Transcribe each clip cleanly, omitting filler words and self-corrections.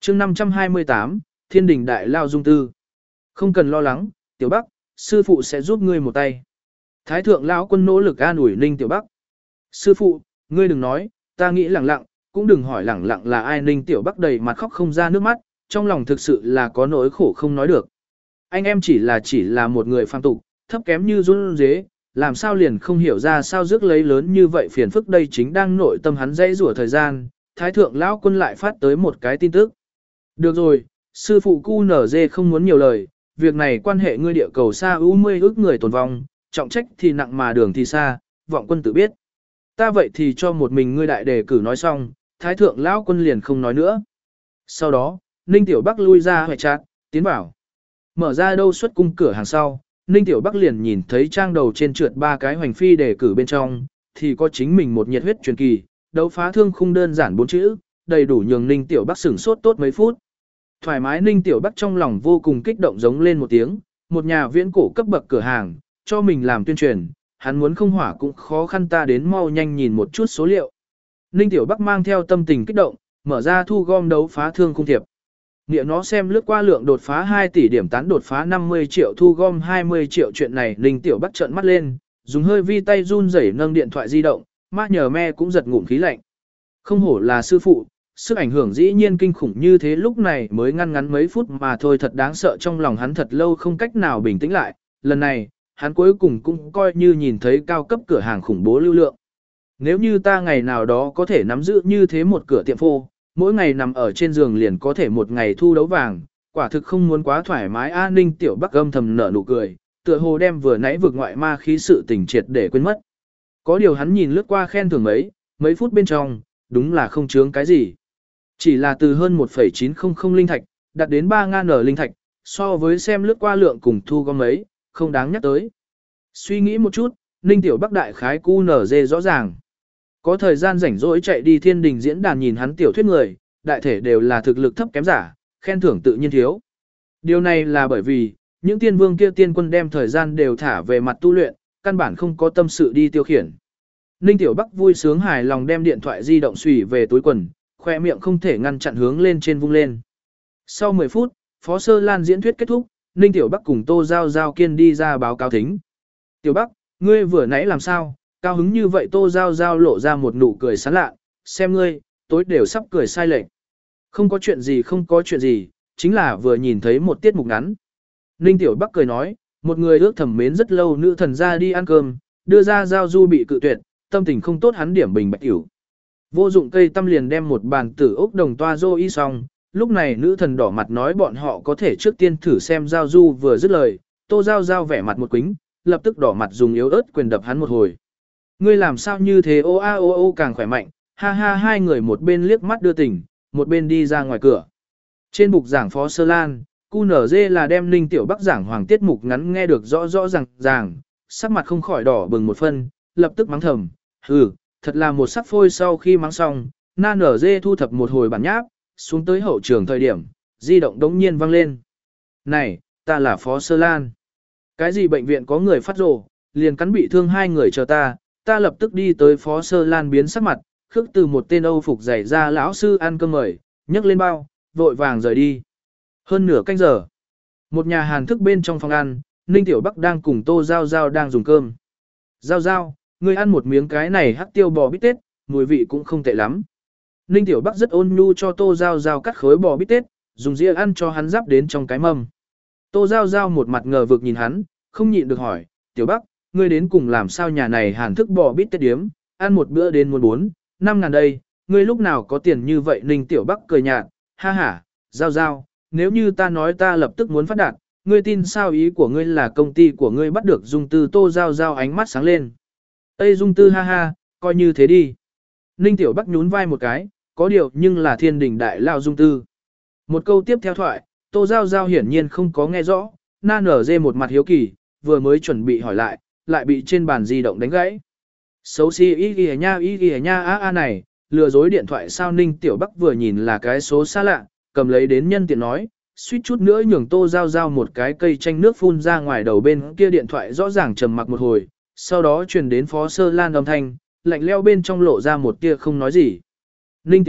chương 528, Thiên đình đại lao dung tư. Không cần lo lắng, Tiểu Bắc, sư phụ sẽ giúp ngươi một tay. Thái thượng lão quân nỗ lực an ủi Ninh Tiểu Bắc. Sư phụ, ngươi đừng nói, ta nghĩ lẳng lặng, cũng đừng hỏi lẳng lặng là ai. Ninh Tiểu Bắc đầy mặt khóc không ra nước mắt, trong lòng thực sự là có nỗi khổ không nói được. Anh em chỉ là một người phàm tục, thấp kém như run dế, làm sao liền không hiểu ra sao rước lấy lớn như vậy phiền phức. Đây chính đang nội tâm hắn dãy rủa thời gian, Thái thượng lão quân lại phát tới một cái tin tức. Được rồi, sư phụ QNZ không muốn nhiều lời, việc này quan hệ ngươi địa cầu xa 10 ước người tồn vong, trọng trách thì nặng mà đường thì xa, vọng quân tự biết. Ta vậy thì cho một mình ngươi đại đề cử nói xong, Thái thượng lão quân liền không nói nữa. Sau đó, Ninh Tiểu Bắc lui ra hoài chát, tiến vào. Mở ra đâu xuất cung cửa hàng sau, Ninh Tiểu Bắc liền nhìn thấy trang đầu trên trượt 3 cái hoành phi đề cử bên trong, thì có chính mình một nhiệt huyết truyền kỳ, đấu phá thương khung đơn giản 4 chữ, đầy đủ nhường Ninh Tiểu Bắc sửng sốt tốt mấy phút. Thoải mái Ninh Tiểu Bắc trong lòng vô cùng kích động giống lên một tiếng, một nhà viễn cổ cấp bậc cửa hàng, cho mình làm tuyên truyền, hắn muốn không hỏa cũng khó khăn, ta đến mau nhanh nhìn một chút số liệu. Ninh Tiểu Bắc mang theo tâm tình kích động, mở ra thu gom đấu phá thương khung thiệp. Nghĩa nó xem lướt qua lượng đột phá 2 tỷ điểm tán đột phá 50 triệu thu gom 20 triệu chuyện này. Ninh Tiểu Bắc trợn mắt lên, dùng hơi vi tay run rẩy nâng điện thoại di động, má nhờ me cũng giật ngụm khí lạnh. Không hổ là sư phụ, sức ảnh hưởng dĩ nhiên kinh khủng như thế, lúc này mới ngắn mấy phút mà thôi, thật đáng sợ. Trong lòng hắn thật lâu không cách nào bình tĩnh lại, lần này, hắn cuối cùng cũng coi như nhìn thấy cao cấp cửa hàng khủng bố lưu lượng. Nếu như ta ngày nào đó có thể nắm giữ như thế một cửa tiệm phô, mỗi ngày nằm ở trên giường liền có thể một ngày thu đấu vàng, quả thực không muốn quá thoải mái. An Ninh Tiểu Bắc âm thầm nở nụ cười, tựa hồ đem vừa nãy vực ngoại ma khí sự tình triệt để quên mất. Có điều hắn nhìn lướt qua khen thưởng mấy phút bên trong, đúng là không chướng cái gì. Chỉ là từ hơn 1,900 linh thạch, đạt đến 3.000 linh thạch, so với xem lướt qua lượng cùng thu gom ấy, không đáng nhắc tới. Suy nghĩ một chút, Ninh Tiểu Bắc đại khái QNZ rõ ràng. Có thời gian rảnh rỗi chạy đi thiên đình diễn đàn nhìn hắn tiểu thuyết người, đại thể đều là thực lực thấp kém giả, khen thưởng tự nhiên thiếu. Điều này là bởi vì, những tiên vương kia tiên quân đem thời gian đều thả về mặt tu luyện, căn bản không có tâm sự đi tiêu khiển. Ninh Tiểu Bắc vui sướng hài lòng đem điện thoại di động xùy về túi quần, khoe miệng không thể ngăn chặn hướng lên trên vung lên. Sau 10 phút, Phó Sơ Lan diễn thuyết kết thúc, Ninh Tiểu Bắc cùng Tô Giao Giao Kiên đi ra báo cáo thính. Tiểu Bắc, ngươi vừa nãy làm sao, cao hứng như vậy? Tô Giao Giao lộ ra một nụ cười sán lạ, xem ngươi, tối đều sắp cười sai lệch. Không có chuyện gì, chính là vừa nhìn thấy một tiết mục ngắn. Ninh Tiểu Bắc cười nói, một người ước thầm mến rất lâu nữ thần ra đi ăn cơm, đưa ra Giao Du bị cự tuyệt, tâm tình không tốt hắn điểm bình bạch tiểu. Vô dụng cây tâm liền đem một bàn tử ốc đồng toa dô y xong, lúc này nữ thần đỏ mặt nói bọn họ có thể trước tiên thử xem. Giao Du vừa dứt lời, Tô Giao Giao vẻ mặt một quính, lập tức đỏ mặt dùng yếu ớt quyền đập hắn một hồi. Ngươi làm sao như thế? Ô a ô ô càng khỏe mạnh, ha ha. Hai người một bên liếc mắt đưa tình, một bên đi ra ngoài cửa. Trên bục giảng Phó Sơ Lan, QNZ là đem Ninh Tiểu Bắc giảng hoàng tiết mục ngắn nghe được rõ ràng, sắc mặt không khỏi đỏ bừng một phân, lập tức mắng thầm, thật là một sắc phôi. Sau khi mắng xong, NNZ thu thập một hồi bản nháp, xuống tới hậu trường thời điểm, di động đống nhiên vang lên. Này, ta là Phó Sơ Lan. Cái gì bệnh viện có người phát rồ, liền cắn bị thương 2 người chờ ta lập tức đi tới. Phó Sơ Lan biến sắc mặt, khước từ một tên Âu phục giày ra lão sư ăn cơm mời, nhấc lên bao, vội vàng rời đi. Hơn nửa canh giờ, một nhà Hàn thức bên trong phòng ăn, Ninh Tiểu Bắc đang cùng Tô Giao Giao đang dùng cơm. Giao Giao, ngươi ăn một miếng cái này hắc tiêu bò bít tết, mùi vị cũng không tệ lắm. Ninh Tiểu Bắc rất ôn nhu cho Tô Giao Giao cắt khối bò bít tết, dùng dĩa ăn cho hắn giáp đến trong cái mâm. Tô Giao Giao một mặt ngờ vực nhìn hắn, không nhịn được hỏi, Tiểu Bắc, ngươi đến cùng làm sao nhà này Hàn thức bò bít tết điếm, ăn một bữa đến muốn 4-5 ngàn đây, ngươi lúc nào có tiền như vậy? Ninh Tiểu Bắc cười nhạt, ha ha, Giao Giao, nếu như ta nói ta lập tức muốn phát đạt, ngươi tin sao? Ý của ngươi là công ty của ngươi bắt được Dung Tư? Tô Giao Giao ánh mắt sáng lên. Ê Dung Tư, ha ha, coi như thế đi. Ninh Tiểu Bắc nhún vai một cái, có điều nhưng là thiên đình đại lao Dung Tư. Một câu tiếp theo thoại, Tô Giao Giao hiển nhiên không có nghe rõ, na nở dê một mặt hiếu kỳ, vừa mới chuẩn bị hỏi lại bị trên bàn di động đánh gãy. Xấu xí ý kìa nha a này, lừa dối điện thoại sao? Ninh Tiểu Bắc vừa nhìn là cái số xa lạ, cầm lấy đến nhân tiện nói, suýt chút nữa nhường Tô Giao Giao một cái cây chanh nước phun ra ngoài đầu. Bên kia điện thoại rõ ràng trầm mặc một hồi, sau đó truyền đến Phó Sơ Lan âm thanh, lạnh leo bên trong lộ ra một tia không nói gì. Ninh Tiểu Bắc,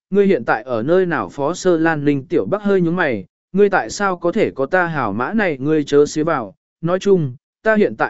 ngươi hiện tại ở nơi nào? Phó Sơ Lan Ninh Tiểu Bắc hơi nhướng mày, ngươi tại sao có thể có ta hảo mã này, ngươi chớ xía vào, nói chung, ta hiện tại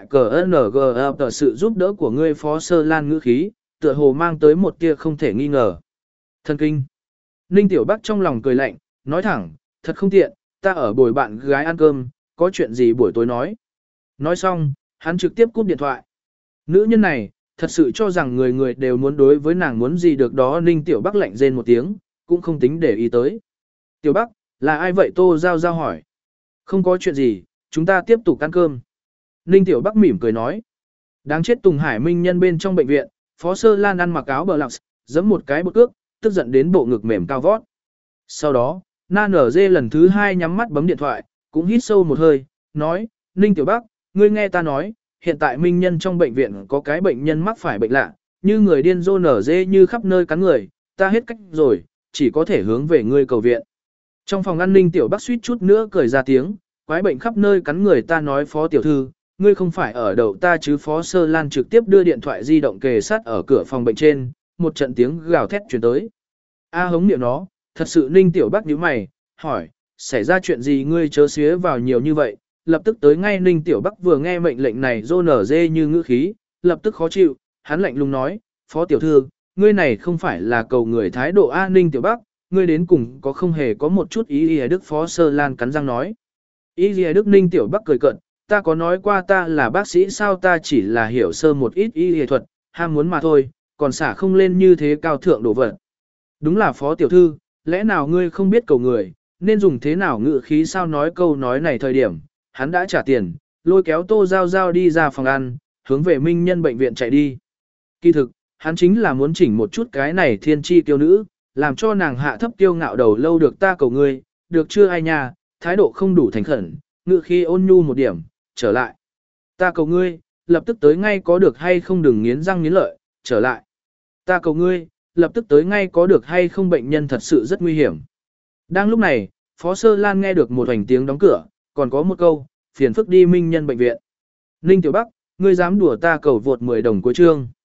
tờ sự giúp đỡ của ngươi. Phó Sơ Lan ngữ khí, tựa hồ mang tới một tia không thể nghi ngờ. Thần kinh. Ninh Tiểu Bắc trong lòng cười lạnh, nói thẳng, thật không tiện, ta ở bồi bạn gái ăn cơm, có chuyện gì buổi tối nói. Nói xong, hắn trực tiếp cúp điện thoại. Nữ nhân này, thật sự cho rằng người người đều muốn đối với nàng muốn gì được đó. Ninh Tiểu Bắc lạnh rên một tiếng, cũng không tính để ý tới. Tiểu Bắc, là ai vậy? Tô Giao Giao hỏi. Không có chuyện gì, chúng ta tiếp tục ăn cơm. Ninh Tiểu Bắc mỉm cười nói. Đáng chết, Tùng Hải Minh Nhân bên trong bệnh viện, Phó Sơ Lan ăn mặc áo bờ lọc, giẫm một cái bột cước, tức giận đến bộ ngực mềm cao vót. Sau đó, Na Nở Dê lần thứ 2 nhắm mắt bấm điện thoại, cũng hít sâu một hơi, nói, Ninh Tiểu Bắc, ngươi nghe ta nói, hiện tại Minh Nhân trong bệnh viện có cái bệnh nhân mắc phải bệnh lạ, như người điên rô nở dê như khắp nơi cắn người, ta hết cách rồi, chỉ có thể hướng về ngươi cầu viện. Trong phòng an ninh Tiểu Bắc suýt chút nữa cười ra tiếng, quái bệnh khắp nơi cắn người, ta nói Phó tiểu thư, ngươi không phải ở đậu ta chứ? Phó Sơ Lan trực tiếp đưa điện thoại di động kề sát ở cửa phòng bệnh trên, một trận tiếng gào thét truyền tới. A hống niệm nó, thật sự. Ninh Tiểu Bắc nhíu mày, hỏi, xảy ra chuyện gì? Ngươi chớ xía vào nhiều như vậy, lập tức tới ngay. Ninh Tiểu Bắc vừa nghe mệnh lệnh này rô nở dê như ngữ khí, lập tức khó chịu, hắn lạnh lùng nói, Phó tiểu thư, ngươi này không phải là cầu người thái độ A. Ninh Tiểu Bắc, ngươi đến cùng có không hề có một chút ý ý Đức? Phó Sơ Lan cắn răng nói. Ý ý Đức? Ninh Tiểu Bắc cười cợt, ta có nói qua ta là bác sĩ sao? Ta chỉ là hiểu sơ một ít y y thuật, ham muốn mà thôi, còn xả không lên như thế cao thượng đồ vật. Đúng là Phó tiểu thư, lẽ nào ngươi không biết cầu người, nên dùng thế nào ngữ khí sao? Nói câu nói này thời điểm, hắn đã trả tiền, lôi kéo Tô Giao Giao đi ra phòng ăn, hướng về Minh Nhân bệnh viện chạy đi. Kỳ thực, hắn chính là muốn chỉnh một chút cái này thiên chi tiêu nữ, làm cho nàng hạ thấp kiêu ngạo đầu lâu. Được, ta cầu ngươi, được chưa ai nha? Thái độ không đủ thành khẩn, ngữ khí ôn nhu một điểm, trở lại. Ta cầu ngươi, lập tức tới ngay có được hay không? Đừng nghiến răng nghiến lợi, trở lại. Ta cầu ngươi, lập tức tới ngay có được hay không? Bệnh nhân thật sự rất nguy hiểm. Đang lúc này, Phó Sơ Lan nghe được một hoành tiếng đóng cửa, còn có một câu, phiền phức đi Minh Nhân bệnh viện. Ninh Tiểu Bắc, ngươi dám đùa ta? Cầu vượt 10 đồng cuối chương.